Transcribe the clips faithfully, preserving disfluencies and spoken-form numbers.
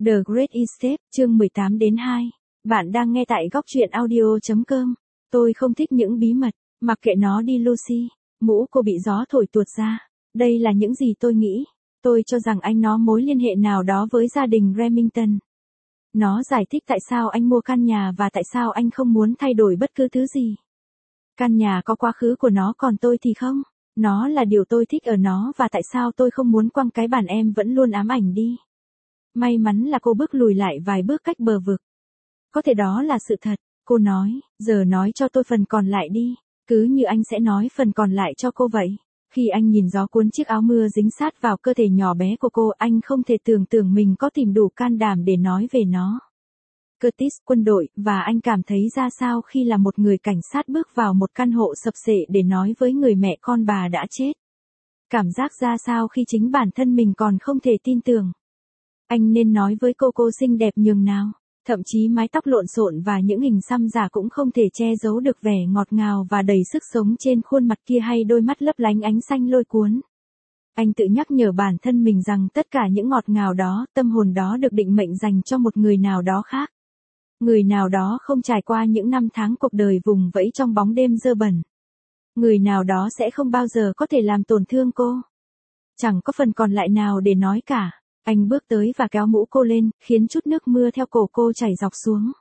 The Great Escape, chương mười tám đến hai. Bạn đang nghe tại góc truyện audio chấm com. Tôi không thích những bí mật, mặc kệ nó đi Lucy. Mũ cô bị gió thổi tuột ra. Đây là những gì tôi nghĩ. Tôi cho rằng anh nó mối liên hệ nào đó với gia đình Remington. Nó giải thích tại sao anh mua căn nhà và tại sao anh không muốn thay đổi bất cứ thứ gì. Căn nhà có quá khứ của nó còn tôi thì không. Nó là điều tôi thích ở nó và tại sao tôi không muốn quăng cái bàn em vẫn luôn ám ảnh đi. May mắn là cô bước lùi lại vài bước cách bờ vực. Có thể đó là sự thật, cô nói, giờ nói cho tôi phần còn lại đi, cứ như anh sẽ nói phần còn lại cho cô vậy. Khi anh nhìn gió cuốn chiếc áo mưa dính sát vào cơ thể nhỏ bé của cô, anh không thể tưởng tượng mình có tìm đủ can đảm để nói về nó. Curtis, quân đội, và anh cảm thấy ra sao khi là một người cảnh sát bước vào một căn hộ sập xệ để nói với người mẹ con bà đã chết. Cảm giác ra sao khi chính bản thân mình còn không thể tin tưởng. Anh nên nói với cô cô xinh đẹp nhường nào, thậm chí mái tóc lộn xộn và những hình xăm giả cũng không thể che giấu được vẻ ngọt ngào và đầy sức sống trên khuôn mặt kia hay đôi mắt lấp lánh ánh xanh lôi cuốn. Anh tự nhắc nhở bản thân mình rằng tất cả những ngọt ngào đó, tâm hồn đó được định mệnh dành cho một người nào đó khác. Người nào đó không trải qua những năm tháng cuộc đời vùng vẫy trong bóng đêm dơ bẩn. Người nào đó sẽ không bao giờ có thể làm tổn thương cô. Chẳng có phần còn lại nào để nói cả. Anh bước tới và kéo mũ cô lên, khiến chút nước mưa theo cổ cô chảy dọc xuống.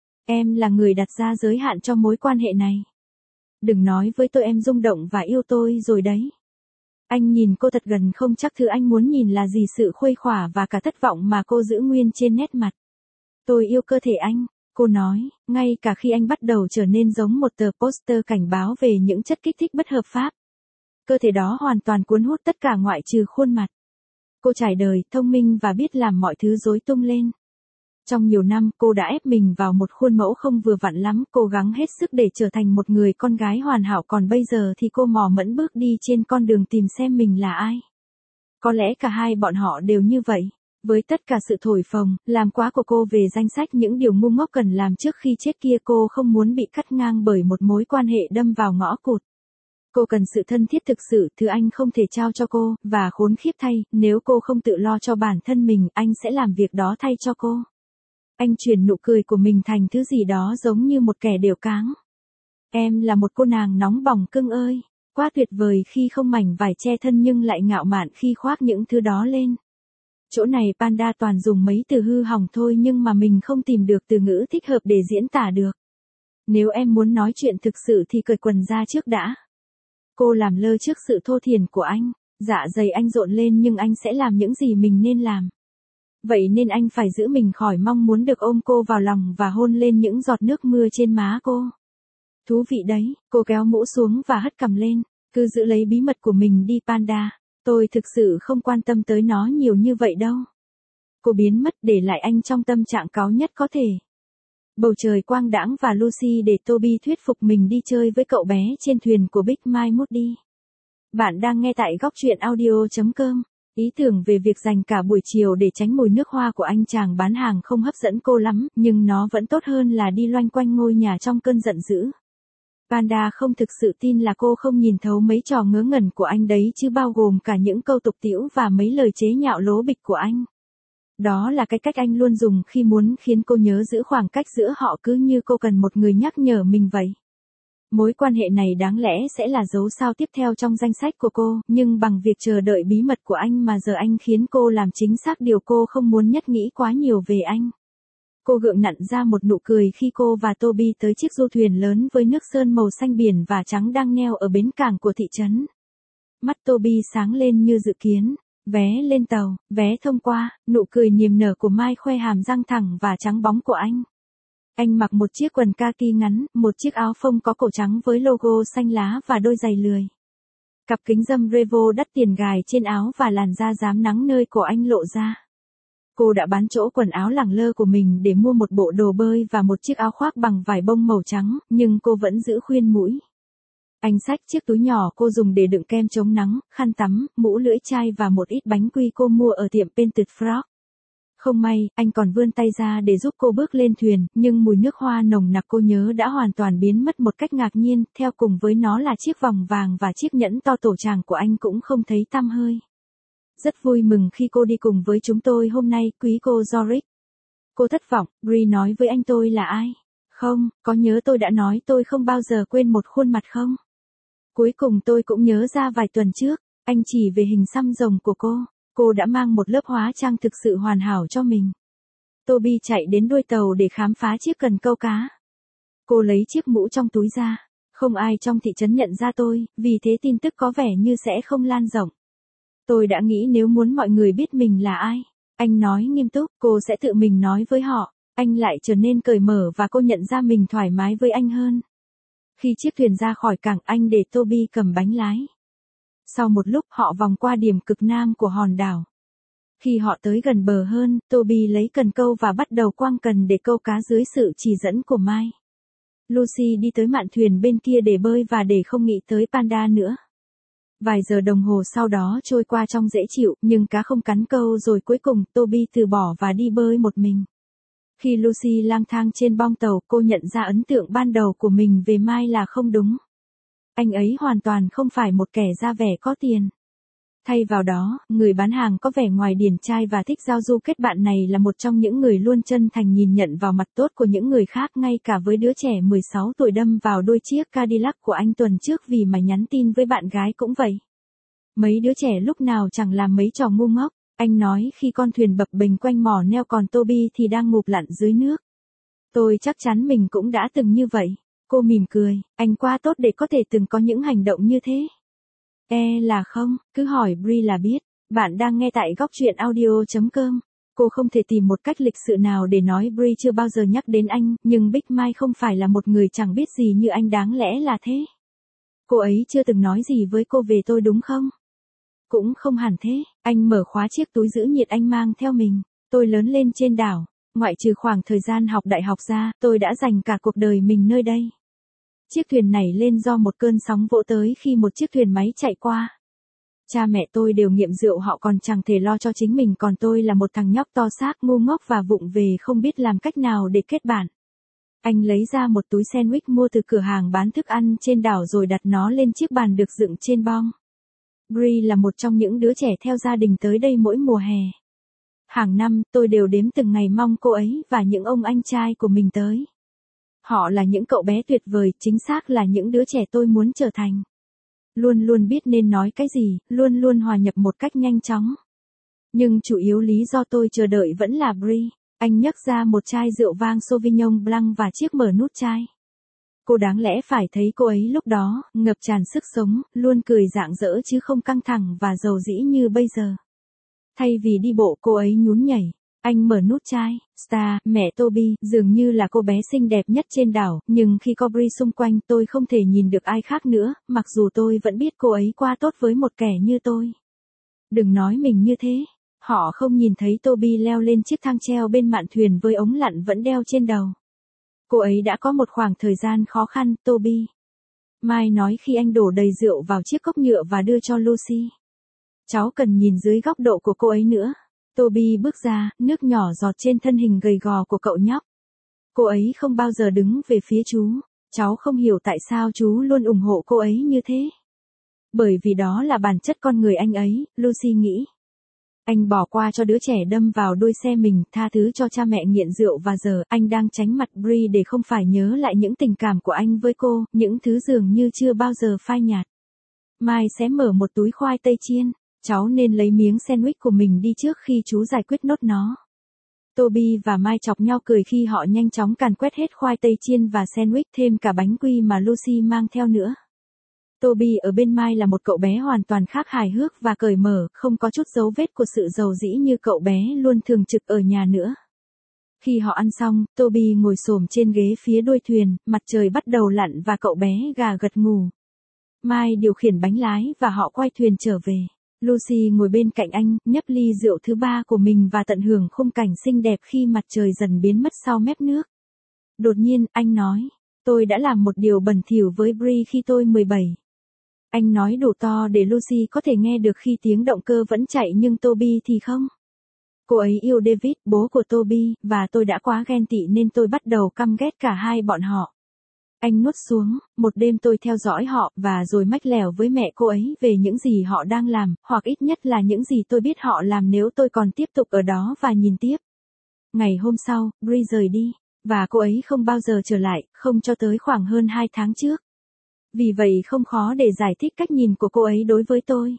Em là người đặt ra giới hạn cho mối quan hệ này. Đừng nói với tôi em rung động và yêu tôi rồi đấy. Anh nhìn cô thật gần, không chắc thứ anh muốn nhìn là gì, sự khuây khỏa và cả thất vọng mà cô giữ nguyên trên nét mặt. Tôi yêu cơ thể anh, cô nói, ngay cả khi anh bắt đầu trở nên giống một tờ poster cảnh báo về những chất kích thích bất hợp pháp. Cơ thể đó hoàn toàn cuốn hút tất cả ngoại trừ khuôn mặt. Cô trải đời, thông minh và biết làm mọi thứ rối tung lên. Trong nhiều năm, cô đã ép mình vào một khuôn mẫu không vừa vặn lắm, cố gắng hết sức để trở thành một người con gái hoàn hảo, còn bây giờ thì cô mò mẫm bước đi trên con đường tìm xem mình là ai. Có lẽ cả hai bọn họ đều như vậy. Với tất cả sự thổi phồng, làm quá của cô về danh sách những điều ngu ngốc cần làm trước khi chết kia, cô không muốn bị cắt ngang bởi một mối quan hệ đâm vào ngõ cụt. Cô cần sự thân thiết thực sự, thứ anh không thể trao cho cô, và khốn khiếp thay, nếu cô không tự lo cho bản thân mình, anh sẽ làm việc đó thay cho cô. Anh chuyển nụ cười của mình thành thứ gì đó giống như một kẻ đều cáng. Em là một cô nàng nóng bỏng cưng ơi, quá tuyệt vời khi không mảnh vải che thân nhưng lại ngạo mạn khi khoác những thứ đó lên. Chỗ này Panda toàn dùng mấy từ hư hỏng thôi nhưng mà mình không tìm được từ ngữ thích hợp để diễn tả được. Nếu em muốn nói chuyện thực sự thì cởi quần ra trước đã. Cô làm lơ trước sự thô thiển của anh, dạ dày anh rộn lên nhưng anh sẽ làm những gì mình nên làm. Vậy nên anh phải giữ mình khỏi mong muốn được ôm cô vào lòng và hôn lên những giọt nước mưa trên má cô. Thú vị đấy, cô kéo mũ xuống và hất cằm lên, cứ giữ lấy bí mật của mình đi Panda, tôi thực sự không quan tâm tới nó nhiều như vậy đâu. Cô biến mất để lại anh trong tâm trạng cáu nhất có thể. Bầu trời quang đãng và Lucy để Toby thuyết phục mình đi chơi với cậu bé trên thuyền của Big Mike Moody. Bạn đang nghe tại góc truyện audio chấm com. Ý tưởng về việc dành cả buổi chiều để tránh mùi nước hoa của anh chàng bán hàng không hấp dẫn cô lắm, nhưng nó vẫn tốt hơn là đi loanh quanh ngôi nhà trong cơn giận dữ. Panda không thực sự tin là cô không nhìn thấu mấy trò ngớ ngẩn của anh đấy chứ, bao gồm cả những câu tục tĩu và mấy lời chế nhạo lố bịch của anh. Đó là cái cách anh luôn dùng khi muốn khiến cô nhớ giữ khoảng cách giữa họ, cứ như cô cần một người nhắc nhở mình vậy. Mối quan hệ này đáng lẽ sẽ là dấu sao tiếp theo trong danh sách của cô, nhưng bằng việc chờ đợi bí mật của anh mà giờ anh khiến cô làm chính xác điều cô không muốn nhất, nghĩ quá nhiều về anh. Cô gượng nặn ra một nụ cười khi cô và Toby tới chiếc du thuyền lớn với nước sơn màu xanh biển và trắng đang neo ở bến cảng của thị trấn. Mắt Toby sáng lên như dự kiến. Vé lên tàu, vé thông qua, nụ cười niềm nở của Mai khoe hàm răng thẳng và trắng bóng của anh. Anh mặc một chiếc quần kaki ngắn, một chiếc áo phông có cổ trắng với logo xanh lá và đôi giày lười. Cặp kính râm Revo đắt tiền gài trên áo và làn da rám nắng nơi cổ anh lộ ra. Cô đã bán chỗ quần áo lẳng lơ của mình để mua một bộ đồ bơi và một chiếc áo khoác bằng vải bông màu trắng, nhưng cô vẫn giữ khuyên mũi. Anh xách chiếc túi nhỏ cô dùng để đựng kem chống nắng, khăn tắm, mũ lưỡi chai và một ít bánh quy cô mua ở tiệm Painted Frog. Không may, anh còn vươn tay ra để giúp cô bước lên thuyền, nhưng mùi nước hoa nồng nặc cô nhớ đã hoàn toàn biến mất một cách ngạc nhiên, theo cùng với nó là chiếc vòng vàng và chiếc nhẫn to tổ chàng của anh cũng không thấy tăm hơi. Rất vui mừng khi cô đi cùng với chúng tôi hôm nay, quý cô Yorick. Cô thất vọng, Bree nói với anh tôi là ai? Không, có nhớ tôi đã nói tôi không bao giờ quên một khuôn mặt không? Cuối cùng tôi cũng nhớ ra vài tuần trước, anh chỉ về hình xăm rồng của cô. Cô đã mang một lớp hóa trang thực sự hoàn hảo cho mình. Toby chạy đến đuôi tàu để khám phá chiếc cần câu cá. Cô lấy chiếc mũ trong túi ra. Không ai trong thị trấn nhận ra tôi, vì thế tin tức có vẻ như sẽ không lan rộng. Tôi đã nghĩ nếu muốn mọi người biết mình là ai, anh nói nghiêm túc, cô sẽ tự mình nói với họ. Anh lại trở nên cởi mở và cô nhận ra mình thoải mái với anh hơn. Khi chiếc thuyền ra khỏi cảng, anh để Toby cầm bánh lái. Sau một lúc họ vòng qua điểm cực nam của hòn đảo. Khi họ tới gần bờ hơn, Toby lấy cần câu và bắt đầu quăng cần để câu cá dưới sự chỉ dẫn của Mai. Lucy đi tới mạn thuyền bên kia để bơi và để không nghĩ tới Panda nữa. Vài giờ đồng hồ sau đó trôi qua trong dễ chịu, nhưng cá không cắn câu rồi cuối cùng Toby từ bỏ và đi bơi một mình. Khi Lucy lang thang trên bong tàu, cô nhận ra ấn tượng ban đầu của mình về Mai là không đúng. Anh ấy hoàn toàn không phải một kẻ ra vẻ có tiền. Thay vào đó, người bán hàng có vẻ ngoài điển trai và thích giao du kết bạn này là một trong những người luôn chân thành nhìn nhận vào mặt tốt của những người khác, ngay cả với đứa trẻ mười sáu tuổi đâm vào đôi chiếc Cadillac của anh tuần trước vì mà nhắn tin với bạn gái cũng vậy. Mấy đứa trẻ lúc nào chẳng làm mấy trò ngu ngốc, anh nói khi con thuyền bập bềnh quanh mỏ neo còn Toby thì đang ngụp lặn dưới nước. Tôi chắc chắn mình cũng đã từng như vậy. Cô mỉm cười, anh quá tốt để có thể từng có những hành động như thế. E là không, cứ hỏi Bree là biết. Bạn đang nghe tại góc truyện audio chấm com. Cô không thể tìm một cách lịch sự nào để nói Bree chưa bao giờ nhắc đến anh, nhưng Big Mai không phải là một người chẳng biết gì như anh, đáng lẽ là thế. Cô ấy chưa từng nói gì với cô về tôi đúng không? Cũng không hẳn thế, anh mở khóa chiếc túi giữ nhiệt anh mang theo mình. Tôi lớn lên trên đảo, ngoại trừ khoảng thời gian học đại học ra, tôi đã dành cả cuộc đời mình nơi đây. Chiếc thuyền nảy lên do một cơn sóng vỗ tới khi một chiếc thuyền máy chạy qua. Cha mẹ tôi đều nghiện rượu, họ còn chẳng thể lo cho chính mình, còn tôi là một thằng nhóc to xác, ngu ngốc và vụng về không biết làm cách nào để kết bạn. Anh lấy ra một túi sandwich mua từ cửa hàng bán thức ăn trên đảo rồi đặt nó lên chiếc bàn được dựng trên bong. Bree là một trong những đứa trẻ theo gia đình tới đây mỗi mùa hè. Hàng năm, tôi đều đếm từng ngày mong cô ấy và những ông anh trai của mình tới. Họ là những cậu bé tuyệt vời, chính xác là những đứa trẻ tôi muốn trở thành. Luôn luôn biết nên nói cái gì, luôn luôn hòa nhập một cách nhanh chóng. Nhưng chủ yếu lý do tôi chờ đợi vẫn là Bree. Anh nhấc ra một chai rượu vang Sauvignon Blanc và chiếc mở nút chai. Cô đáng lẽ phải thấy cô ấy lúc đó, ngập tràn sức sống, luôn cười rạng rỡ chứ không căng thẳng và dầu dĩ như bây giờ. Thay vì đi bộ, cô ấy nhún nhảy. Anh mở nút chai. Star, mẹ Toby, dường như là cô bé xinh đẹp nhất trên đảo, nhưng khi có Bree xung quanh tôi không thể nhìn được ai khác nữa, mặc dù tôi vẫn biết cô ấy quá tốt với một kẻ như tôi. Đừng nói mình như thế. Họ không nhìn thấy Toby leo lên chiếc thang treo bên mạn thuyền với ống lặn vẫn đeo trên đầu. Cô ấy đã có một khoảng thời gian khó khăn, Toby. Mai nói khi anh đổ đầy rượu vào chiếc cốc nhựa và đưa cho Lucy. Cháu cần nhìn dưới góc độ của cô ấy nữa. Toby bước ra, nước nhỏ giọt trên thân hình gầy gò của cậu nhóc. Cô ấy không bao giờ đứng về phía chú. Cháu không hiểu tại sao chú luôn ủng hộ cô ấy như thế. Bởi vì đó là bản chất con người anh ấy, Lucy nghĩ. Anh bỏ qua cho đứa trẻ đâm vào đuôi xe mình, tha thứ cho cha mẹ nghiện rượu và giờ anh đang tránh mặt Bree để không phải nhớ lại những tình cảm của anh với cô, những thứ dường như chưa bao giờ phai nhạt. Mai sẽ mở một túi khoai tây chiên. Cháu nên lấy miếng sandwich của mình đi trước khi chú giải quyết nốt nó. Toby và Mai chọc nhau cười khi họ nhanh chóng càn quét hết khoai tây chiên và sandwich, thêm cả bánh quy mà Lucy mang theo nữa. Toby ở bên Mai là một cậu bé hoàn toàn khác, hài hước và cởi mở, không có chút dấu vết của sự dầu dĩ như cậu bé luôn thường trực ở nhà nữa. Khi họ ăn xong, Toby ngồi xổm trên ghế phía đuôi thuyền, mặt trời bắt đầu lặn và cậu bé gà gật ngủ. Mai điều khiển bánh lái và họ quay thuyền trở về. Lucy ngồi bên cạnh anh, nhấp ly rượu thứ ba của mình và tận hưởng khung cảnh xinh đẹp khi mặt trời dần biến mất sau mép nước. Đột nhiên, anh nói, tôi đã làm một điều bẩn thỉu với Bree khi tôi mười bảy. Anh nói đủ to để Lucy có thể nghe được khi tiếng động cơ vẫn chạy, nhưng Toby thì không. Cô ấy yêu David, bố của Toby, và tôi đã quá ghen tị nên tôi bắt đầu căm ghét cả hai bọn họ. Anh nuốt xuống, một đêm tôi theo dõi họ và rồi mách lèo với mẹ cô ấy về những gì họ đang làm, hoặc ít nhất là những gì tôi biết họ làm nếu tôi còn tiếp tục ở đó và nhìn tiếp. Ngày hôm sau, Bree rời đi, và cô ấy không bao giờ trở lại, không cho tới khoảng hơn hai tháng trước. Vì vậy không khó để giải thích cách nhìn của cô ấy đối với tôi.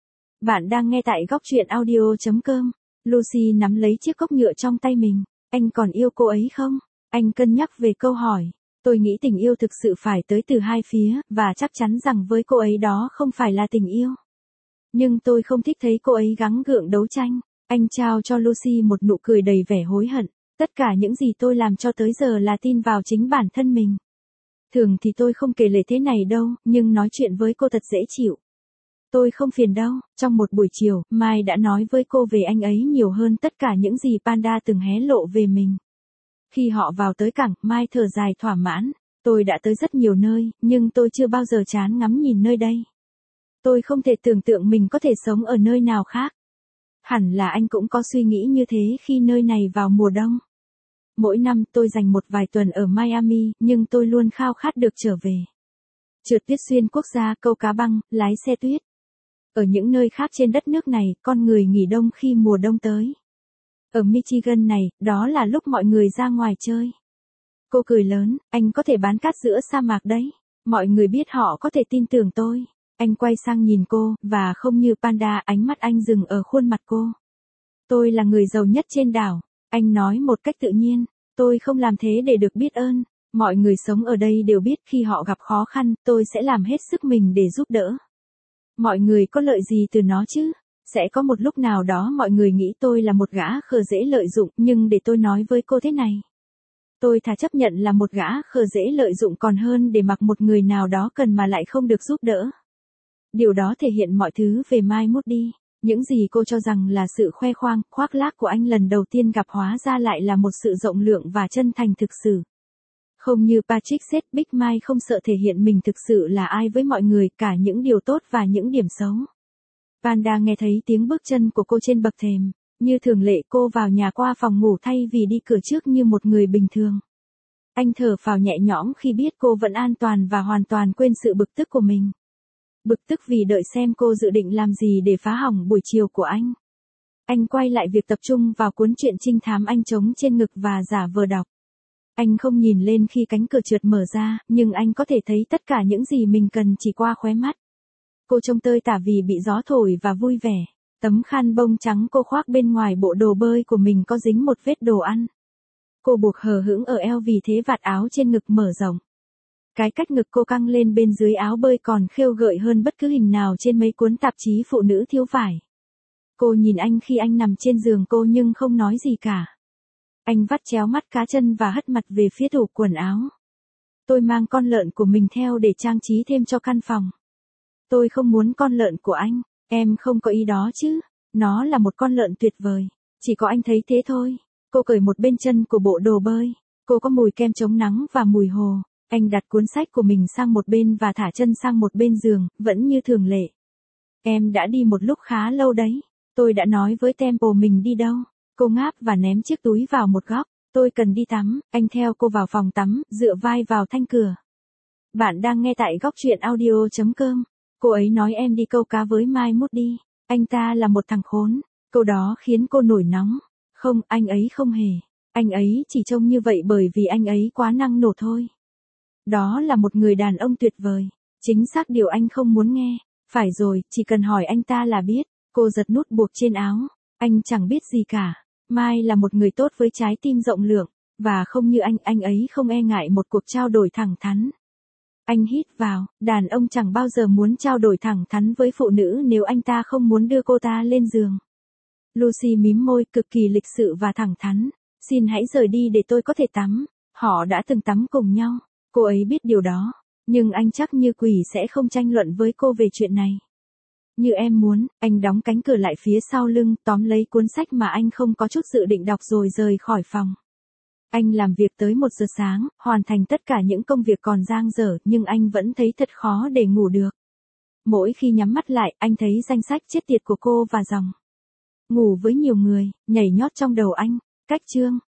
Bạn đang nghe tại góc truyện audio chấm com. Lucy nắm lấy chiếc cốc nhựa trong tay mình. Anh còn yêu cô ấy không? Anh cân nhắc về câu hỏi. Tôi nghĩ tình yêu thực sự phải tới từ hai phía, và chắc chắn rằng với cô ấy đó không phải là tình yêu. Nhưng tôi không thích thấy cô ấy gắng gượng đấu tranh. Anh trao cho Lucy một nụ cười đầy vẻ hối hận. Tất cả những gì tôi làm cho tới giờ là tin vào chính bản thân mình. Thường thì tôi không kể lể thế này đâu, nhưng nói chuyện với cô thật dễ chịu. Tôi không phiền đâu. Trong một buổi chiều, Mai đã nói với cô về anh ấy nhiều hơn tất cả những gì Panda từng hé lộ về mình. Khi họ vào tới cảng, Mai thở dài thỏa mãn. Tôi đã tới rất nhiều nơi, nhưng tôi chưa bao giờ chán ngắm nhìn nơi đây. Tôi không thể tưởng tượng mình có thể sống ở nơi nào khác. Hẳn là anh cũng có suy nghĩ như thế khi nơi này vào mùa đông. Mỗi năm tôi dành một vài tuần ở Miami, nhưng tôi luôn khao khát được trở về. Trượt tuyết xuyên quốc gia, câu cá băng, lái xe tuyết. Ở những nơi khác trên đất nước này, con người nghỉ đông khi mùa đông tới. Ở Michigan này, đó là lúc mọi người ra ngoài chơi. Cô cười lớn, anh có thể bán cát giữa sa mạc đấy. Mọi người biết họ có thể tin tưởng tôi. Anh quay sang nhìn cô, và không như Panda, ánh mắt anh dừng ở khuôn mặt cô. Tôi là người giàu nhất trên đảo. Anh nói một cách tự nhiên. Tôi không làm thế để được biết ơn. Mọi người sống ở đây đều biết khi họ gặp khó khăn, tôi sẽ làm hết sức mình để giúp đỡ. Mọi người có lợi gì từ nó chứ? Sẽ có một lúc nào đó mọi người nghĩ tôi là một gã khờ dễ lợi dụng, nhưng để tôi nói với cô thế này. Tôi thà chấp nhận là một gã khờ dễ lợi dụng còn hơn để mặc một người nào đó cần mà lại không được giúp đỡ. Điều đó thể hiện mọi thứ về mai mốt đi. Những gì cô cho rằng là sự khoe khoang, khoác lác của anh lần đầu tiên gặp hóa ra lại là một sự rộng lượng và chân thành thực sự. Không như Patrick said, Big Mike không sợ thể hiện mình thực sự là ai với mọi người, cả những điều tốt và những điểm xấu. Panda nghe thấy tiếng bước chân của cô trên bậc thềm. Như thường lệ cô vào nhà qua phòng ngủ thay vì đi cửa trước như một người bình thường. Anh thở phào nhẹ nhõm khi biết cô vẫn an toàn và hoàn toàn quên sự bực tức của mình. Bực tức vì đợi xem cô dự định làm gì để phá hỏng buổi chiều của anh. Anh quay lại việc tập trung vào cuốn truyện trinh thám anh trống trên ngực và giả vờ đọc. Anh không nhìn lên khi cánh cửa trượt mở ra, nhưng anh có thể thấy tất cả những gì mình cần chỉ qua khóe mắt. Cô trông tơi tả vì bị gió thổi và vui vẻ. Tấm khăn bông trắng cô khoác bên ngoài bộ đồ bơi của mình có dính một vết đồ ăn. Cô buộc hờ hững ở eo vì thế vạt áo trên ngực mở rộng. Cái cách ngực cô căng lên bên dưới áo bơi còn khêu gợi hơn bất cứ hình nào trên mấy cuốn tạp chí phụ nữ thiếu vải. Cô nhìn anh khi anh nằm trên giường cô nhưng không nói gì cả. Anh vắt chéo mắt cá chân và hất mặt về phía tủ quần áo. Tôi mang con lợn của mình theo để trang trí thêm cho căn phòng. Tôi không muốn con lợn của anh. Em không có ý đó chứ. Nó là một con lợn tuyệt vời. Chỉ có anh thấy thế thôi. Cô cởi một bên chân của bộ đồ bơi. Cô có mùi kem chống nắng và mùi hồ. Anh đặt cuốn sách của mình sang một bên và thả chân sang một bên giường, vẫn như thường lệ. Em đã đi một lúc khá lâu đấy. Tôi đã nói với Temple mình đi đâu. Cô ngáp và ném chiếc túi vào một góc. Tôi cần đi tắm. Anh theo cô vào phòng tắm, dựa vai vào thanh cửa. Bạn đang nghe tại góc truyện audio chấm com. Cô ấy nói em đi câu cá với Mai mốt đi. Anh ta là một thằng khốn. Câu đó khiến cô nổi nóng. Không, anh ấy không hề. Anh ấy chỉ trông như vậy bởi vì anh ấy quá năng nổ thôi. Đó là một người đàn ông tuyệt vời. Chính xác điều anh không muốn nghe. Phải rồi, chỉ cần hỏi anh ta là biết. Cô giật nút buộc trên áo. Anh chẳng biết gì cả. Mai là một người tốt với trái tim rộng lượng. Và không như anh, anh ấy không e ngại một cuộc trao đổi thẳng thắn. Anh hít vào, đàn ông chẳng bao giờ muốn trao đổi thẳng thắn với phụ nữ nếu anh ta không muốn đưa cô ta lên giường. Lucy mím môi, cực kỳ lịch sự và thẳng thắn. Xin hãy rời đi để tôi có thể tắm. Họ đã từng tắm cùng nhau. Cô ấy biết điều đó. Nhưng anh chắc như quỷ sẽ không tranh luận với cô về chuyện này. Như em muốn, anh đóng cánh cửa lại phía sau lưng, tóm lấy cuốn sách mà anh không có chút dự định đọc rồi rời khỏi phòng. Anh làm việc tới một giờ sáng, hoàn thành tất cả những công việc còn dang dở, nhưng anh vẫn thấy thật khó để ngủ được. Mỗi khi nhắm mắt lại, anh thấy danh sách chết tiệt của cô và dòng. Ngủ với nhiều người, nhảy nhót trong đầu anh, cách chương,